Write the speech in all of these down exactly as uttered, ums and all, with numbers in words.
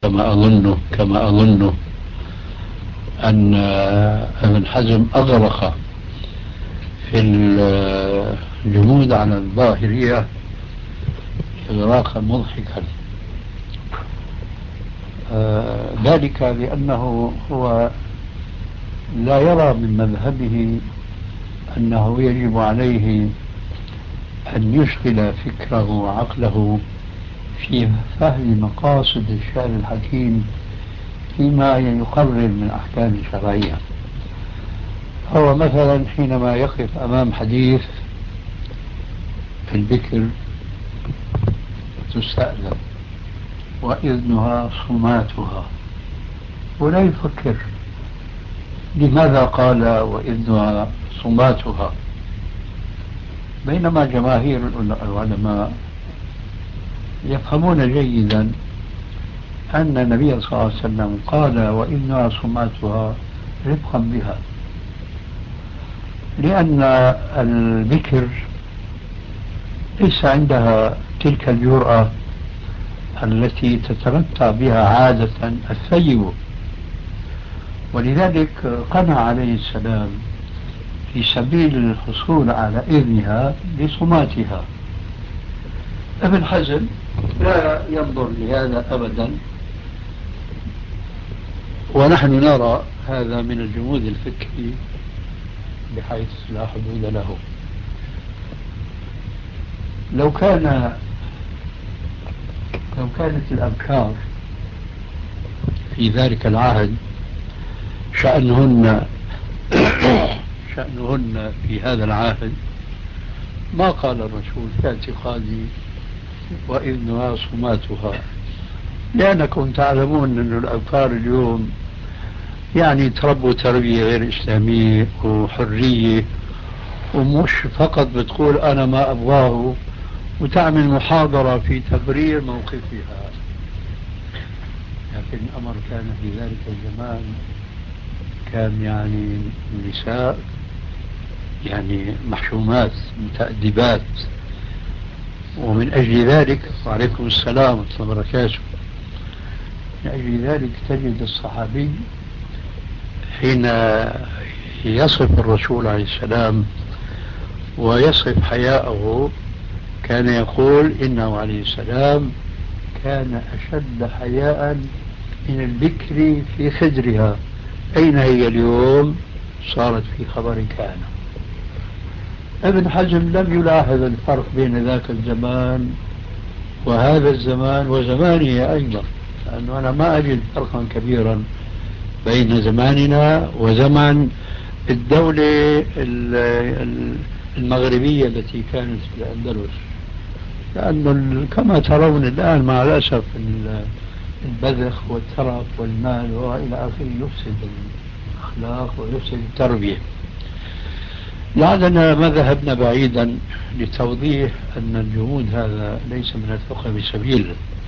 كما أظنه كما أظنه أن ابن حزم أغرق في الجمود على الظاهرية إغراقا مضحكا، ذلك لأنه هو لا يرى من مذهبه أنه يجب عليه أن يشغل فكره وعقله في فهم مقاصد الشارع الحكيم فيما يقرر من أحكام شرعية. هو مثلا حينما يقف أمام حديث البكر تستأذن وإذنها صماتها، ولا يفكر لماذا قال وإذنها صماتها، بينما جماهير العلماء يفهمون جيدا أن النبي صلى الله عليه وسلم قال وإذنها صماتها رفقا بها، لأن البكر ليس عندها تلك الجرأة التي تتمتع بها عادة الثيب، ولذلك قنع عليه السلام في سبيل الحصول على إذنها لصماتها. ابن حزم لا ينظر لهذا أبدا، ونحن نرى هذا من الجمود الفكري بحيث لا حدود له. لو كان لو كانت الأبكار في ذلك العهد شأنهن شأنهن في هذا العهد ما قال الرسول في اعتقادي وإذنها صماتها، لأنكم تعلمون أن الأبكار اليوم يعني تربوا تربية غير إسلامية وحرية، ومش فقط بتقول أنا ما أبغاه وتعمل محاضرة في تبرير موقفها. لكن الأمر كان في ذلك الزمان كان يعني النساء يعني محشومات متأدبات، ومن أجل ذلك وعليكم السلام ورحمة الله وبركاته، من أجل ذلك تجد الصحابي حين يصف الرسول عليه السلام ويصف حياءه كان يقول إنه عليه السلام كان أشد حياء من البكر في خدرها. أين هي اليوم؟ صارت في خبر كان. ابن حزم لم يلاحظ الفرق بين ذاك الزمان وهذا الزمان وزمانه أيضا، لأنه أنا ما أجد فرقا كبيرا بين زماننا وزمن الدولة المغربية التي كانت في الأندلس، لأنه كما ترون الآن مع الأسف البذخ والترف والمال وإلى آخره يفسد الأخلاق ويفسد التربية. لعلنا ما ذهبنا بعيدا لتوضيح أن الجمود هذا ليس من الفقه بسبيل.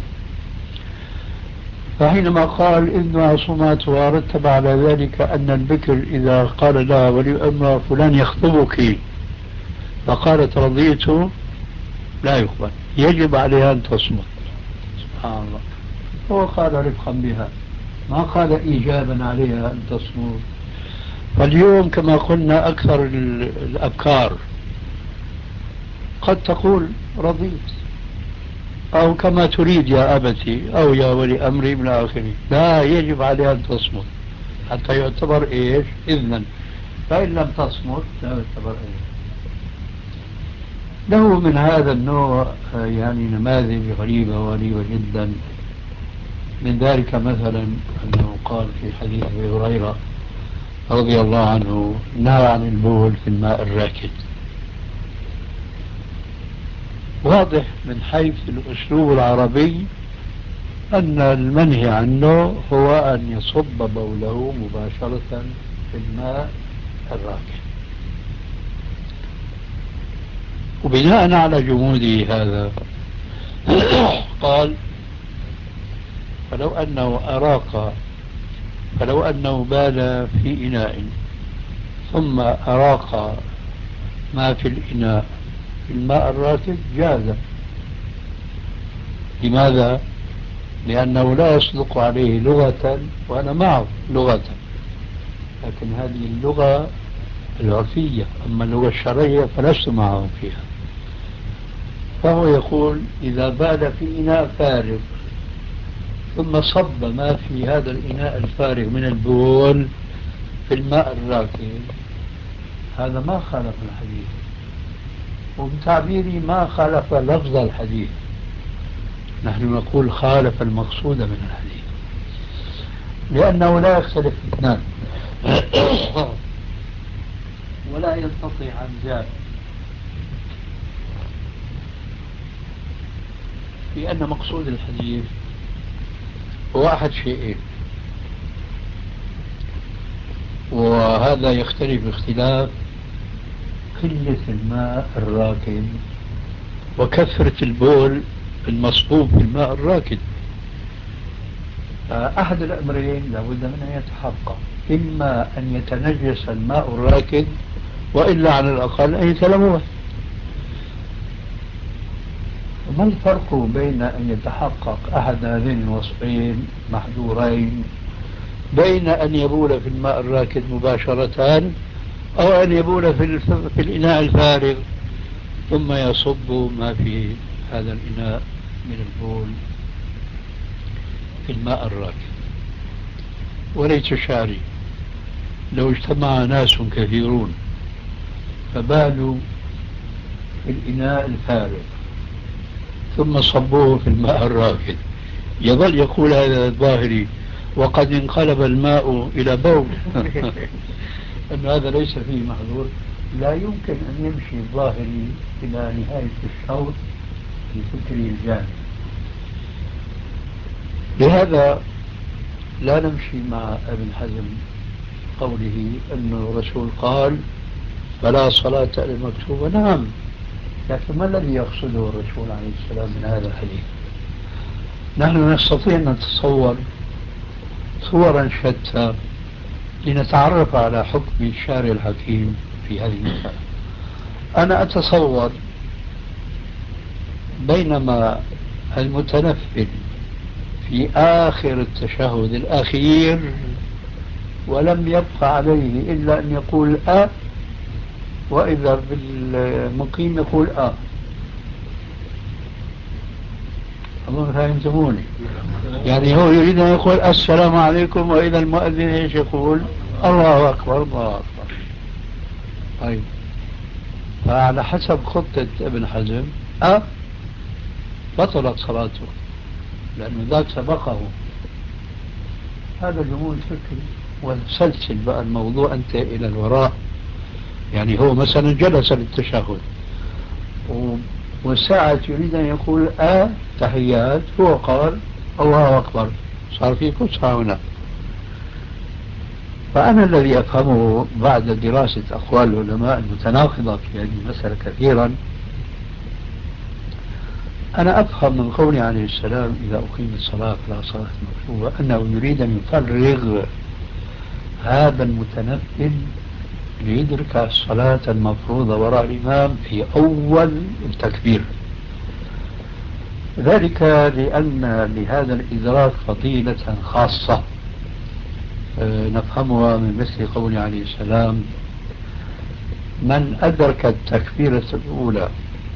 فحينما قال إنها صماتها رتب على ذلك أن البكر إذا قال لها ولي أمر فلان يخطبك فقالت رضيت لا يقبل، يجب عليها أن تصمت. سبحان الله، هو قال رفقا بها ما قال إيجابا عليها أن تصمت. فاليوم كما قلنا أكثر الأبكار قد تقول رضيت أو كما تريد يا أبتي أو يا ولي أمري من آخره، لا يجب عليها أن تصمت حتى يعتبر إيش إذنا، فإن لم تصمت لا يعتبر إيش. له من هذا النوع يعني نماذج غريبة وغريبة جدا. من ذلك مثلا أنه قال في حديث أبي هريرة رضي الله عنه نهى عن البول في الماء الراكد. واضح من حيث الأسلوب العربي أن المنهي عنه هو أن يصب بوله مباشرة في الماء الراكد. وبناء على جموده هذا قال فلو أنه أراق فلو أنه بال في إناء ثم أراق ما في الإناء في الماء الراكد جاز. لماذا؟ لأنه لا يصدق عليه لغة وأنا معه لغة، لكن هذه اللغة العرفية، أما اللغة الشرعية فلست معه فيها. فهو يقول إذا بال في إناء فارغ ثم صب ما في هذا الإناء الفارغ من البول في الماء الراكد، هذا ما خالف الحديث، وبتعبيري ما خالف لفظ الحديث، نحن نقول خالف المقصود من الحديث، لأنه لا يختلف اثنان ولا ينقطع عن ذلك، لأن مقصود الحديث هو أحد شيئين، وهذا يختلف اختلاف قلة الماء الراكد وكثرة البول المصبوب في الماء الراكد. أحد الأمرين لابد من أن يتحقق، إما أن يتنجس الماء الراكد وإلا على الأقل أن يتلوث. ما الفرق بين أن يتحقق أحد هذين الوصفين محظورين، بين أن يبول في الماء الراكد مباشرة أو أن يبول في, في الإناء الفارغ ثم يصب ما في هذا الإناء من البول في الماء الراكد؟ وليت شعري لو اجتمع ناس كثيرون فبالوا في الإناء الفارغ ثم صبوه في الماء الراكد، يظل يقول هذا الظاهري وقد انقلب الماء إلى بول أن هذا ليس فيه محظور. لا يمكن أن يمشي الظاهري إلى نهاية الشوط في فكره الجامع. لهذا لا نمشي مع ابن حزم قوله أن الرسول قال فلا صلاة إلا المكتوبة. نعم، لكن ما الذي يقصده الرسول عليه السلام من هذا الحديث؟ نحن نستطيع أن نتصور صورا شتى لنتعرف على حكم الشارع الحكيم في هذه المسألة. أنا أتصور بينما المتنفل في آخر التشهد الأخير ولم يبقى عليه إلا أن يقول أ، وإذا بالمقيم يقول أ. أظن فهمتموني؟ يعني هو يريد أن يقول السلام عليكم، وإذا المؤذن إيش يقول؟ الله أكبر الله أكبر. طيب، فعلى حسب خطة ابن حزم أ بطلت صلاته لأنه ذاك سبقه. هذا جمود فكري، وسلسل بقى الموضوع أنت إلى الوراء. يعني هو مثلا جلس للتشهد وساعة يريد أن يقول آ تحيات، هو قال الله أكبر، صار في فسحة هنا. فأنا الذي أفهمه بعد دراسة أقوال العلماء المتناقضة في هذه المسألة كثيرا، أنا أفهم من قوله عليه السلام إذا أقيم الصلاة فلا صلاة مكتوبة أنه يريد أن يفرغ هذا المتنفل ليدرك الصلاة المفروضة وراء الإمام في أول التكبير، ذلك لأن لهذا الإدراك فضيلة خاصة نفهمها من مثل قوله عليه السلام من أدرك التكبيرة الأولى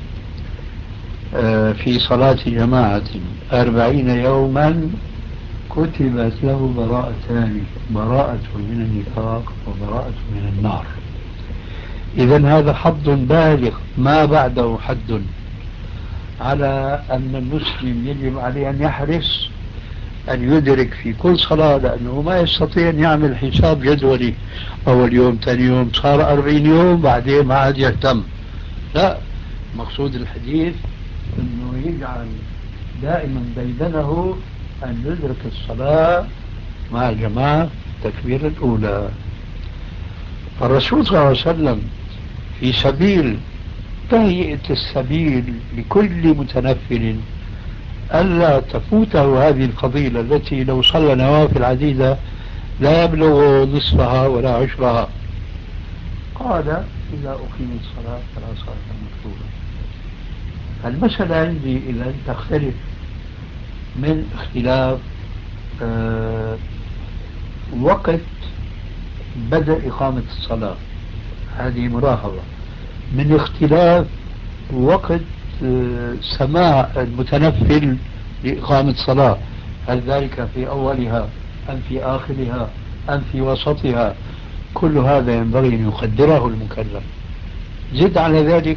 في صلاة جماعة أربعين يوما كتبت له براءتان، براءة من النفاق وبراءة من النار. إذن هذا حد بالغ ما بعده حد على أن المسلم يجب عليه أن يحرص أن يدرك في كل صلاة، لأنه ما يستطيع أن يعمل حساب جدولي أول يوم ثاني يوم صار أربعين يوم بعدين ما عاد يهتم. لا، مقصود الحديث أنه يجعل دائما بيدنه أن يدرك الصلاة مع الجماعة التكبيرة الأولى. فالرسول صلى الله عليه وسلم في سبيل تهيئة السبيل لكل متنفل ألا تفوته هذه الفضيلة التي لو صلى نوافل عديدة لا يبلغ نصفها ولا عشرها، قال إذا أقيم الصلاة فلا صلاة مكتوبة. المسألة عندي إذا تختلف من اختلاف آه وقت بدء إقامة الصلاة، هذه ملاحظة، من اختلاف وقت آه سماع المتنفل لإقامة الصلاة، هل ذلك في أولها أم في آخرها أم في وسطها؟ كل هذا ينبغي أن يقدره المكلف. زد على ذلك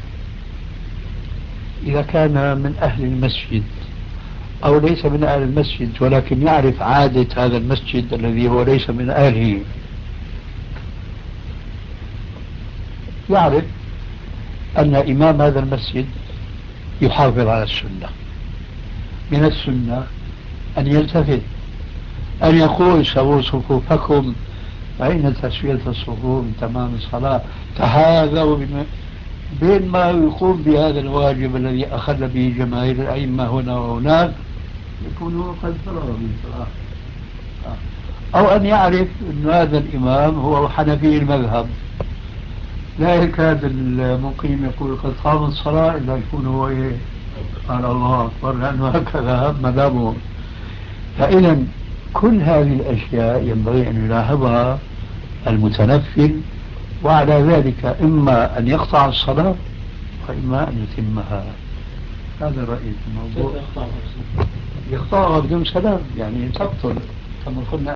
إذا كان من أهل المسجد أو ليس من أهل المسجد ولكن يعرف عادة هذا المسجد الذي هو ليس من أهله، يعرف أن إمام هذا المسجد يحافظ على السنة. من السنة أن يلتفت، أن يقول سووا صفوفكم فإن تسوية الصفوف تمام الصلاة، تهاذوا بين ما يقوم بهذا الواجب الذي أخذ به جماهير الأئمة هنا وهناك يكون قد فرغ من الصلاة. أو أن يعرف أن هذا الإمام هو حنفي المذهب، لا يكاد المقيم يقول قد قامت الصلاة إلا يكون هو إيه؟ قال الله أكبر، لأنه هكذا مذهبه. فإذا كل هذه الأشياء ينبغي أن يلاحظها المتنفل، وعلى ذلك إما أن يقطع الصلاة وإما أن يتمها. هذا رأيي في الموضوع. يقطعها بدون سلام يعني تبطل كما قلنا.